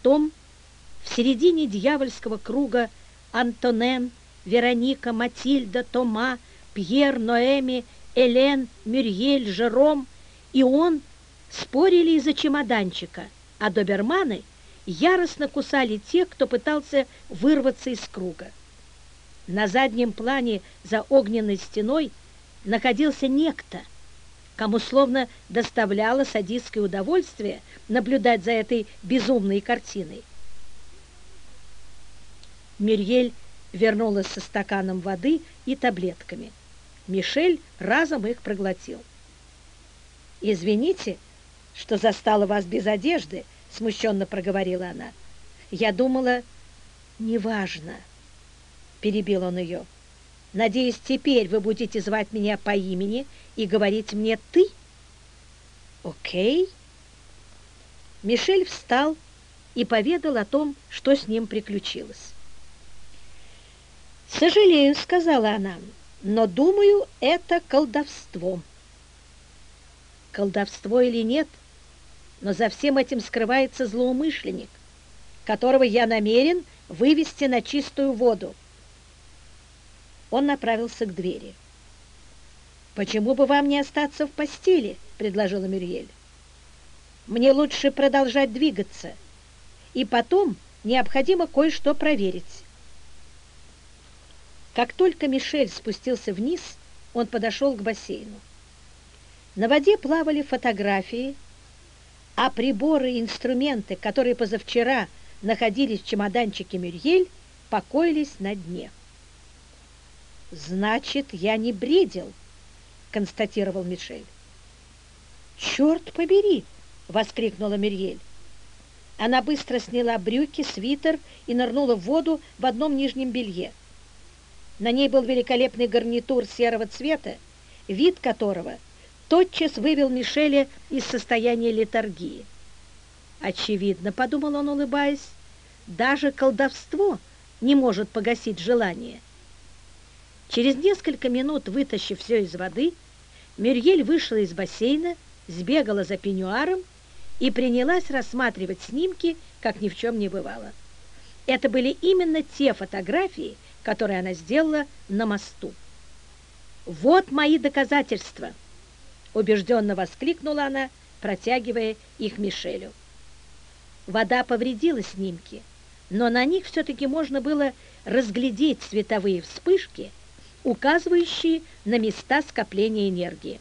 Потом в середине дьявольского круга Антонен, Вероника, Матильда, Тома, Пьер, Ноэми, Элен, Мюрьель, Жером и он спорили из-за чемоданчика, а доберманы яростно кусали тех, кто пытался вырваться из круга. На заднем плане за огненной стеной находился некто, кому словно доставляло садистское удовольствие наблюдать за этой безумной картиной. Мюрьель вернулась со стаканом воды и таблетками. Мишель разом их проглотил. «Извините, что застала вас без одежды», — смущенно проговорила она. «Я думала...» «Неважно», — перебил он ее. «Надеюсь, теперь вы будете звать меня по имени и говорить мне «ты»?» «Окей». Мишель встал и поведал о том, что с ним приключилось. «Сожалею», — сказала она, — «но, думаю, это колдовство». Колдовство или нет, но за всем этим скрывается злоумышленник, которого я намерен вывести на чистую воду. Он направился к двери. «Почему бы вам не остаться в постели?» — предложила Мюрьель. «Мне лучше продолжать двигаться, и потом необходимо кое-что проверить». Как только Мишель спустился вниз, он подошел к бассейну. На воде плавали фотографии, а приборы и инструменты, которые позавчера находились в чемоданчике Мюрьель, покоились на дне. «Значит, я не бредил», — констатировал Мишель. «Черт побери!» — воскликнула Мюрьель. Она быстро сняла брюки, свитер и нырнула в воду в одном нижнем белье. На ней был великолепный гарнитур серого цвета, вид которого тотчас вывел Мишеля из состояния летаргии. «Очевидно, — подумал он, улыбаясь, — даже колдовство не может погасить желание». Через несколько минут, вытащив все из воды, Мюрьель вышла из бассейна, сбегала за пеньюаром и принялась рассматривать снимки, как ни в чем не бывало. Это были именно те фотографии, которые она сделала на мосту. «Вот мои доказательства!» — убежденно воскликнула она, протягивая их Мишелю. Вода повредила снимки, но на них все-таки можно было разглядеть световые вспышки, указывающие на места скопления энергии.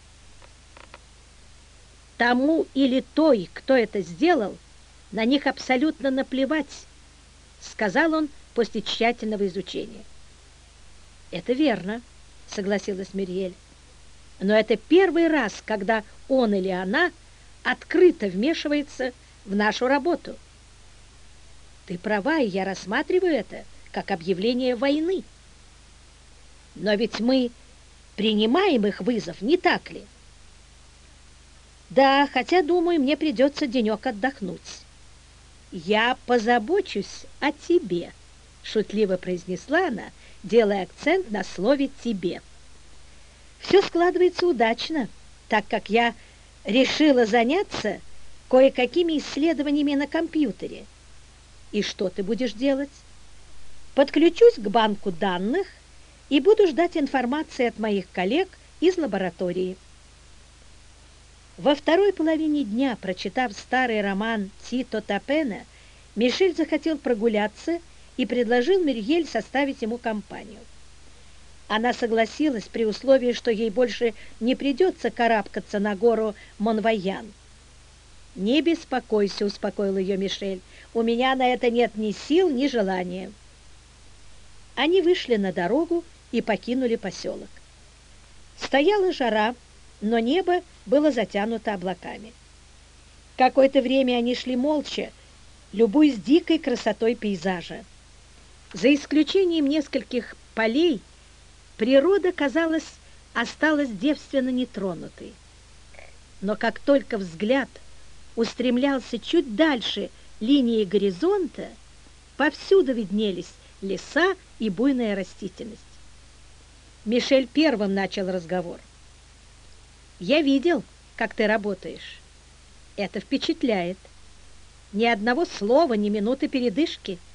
Тому или той, кто это сделал, на них абсолютно наплевать, сказал он после тщательного изучения. «Это верно», — согласилась Мюрьель. «Но это первый раз, когда он или она открыто вмешивается в нашу работу». «Ты права, и я рассматриваю это как объявление войны». «Но ведь мы принимаем их вызов, не так ли?» «Да, хотя, думаю, мне придется денек отдохнуть». «Я позабочусь о тебе», — шутливо произнесла она, делая акцент на слове «тебе». «Все складывается удачно, так как я решила заняться кое-какими исследованиями на компьютере». «И что ты будешь делать?» «Подключусь к банку данных и буду ждать информации от моих коллег из лаборатории». Во второй половине дня, прочитав старый роман Тито Тапена, Мишель захотел прогуляться и предложил Мюрьель составить ему компанию. Она согласилась при условии, что ей больше не придется карабкаться на гору Монвайян. «Не беспокойся», — успокоил ее Мишель, — «у меня на это нет ни сил, ни желания». Они вышли на дорогу и покинули поселок. Стояла жара, но небо было затянуто облаками. Какое-то время они шли молча, любуясь дикой красотой пейзажа. За исключением нескольких полей, природа, казалось, осталась девственно нетронутой. Но как только взгляд устремлялся чуть дальше линии горизонта, повсюду виднелись леса и буйная растительность. Мишель первым начал разговор. «Я видел, как ты работаешь. Это впечатляет. Ни одного слова, ни минуты передышки.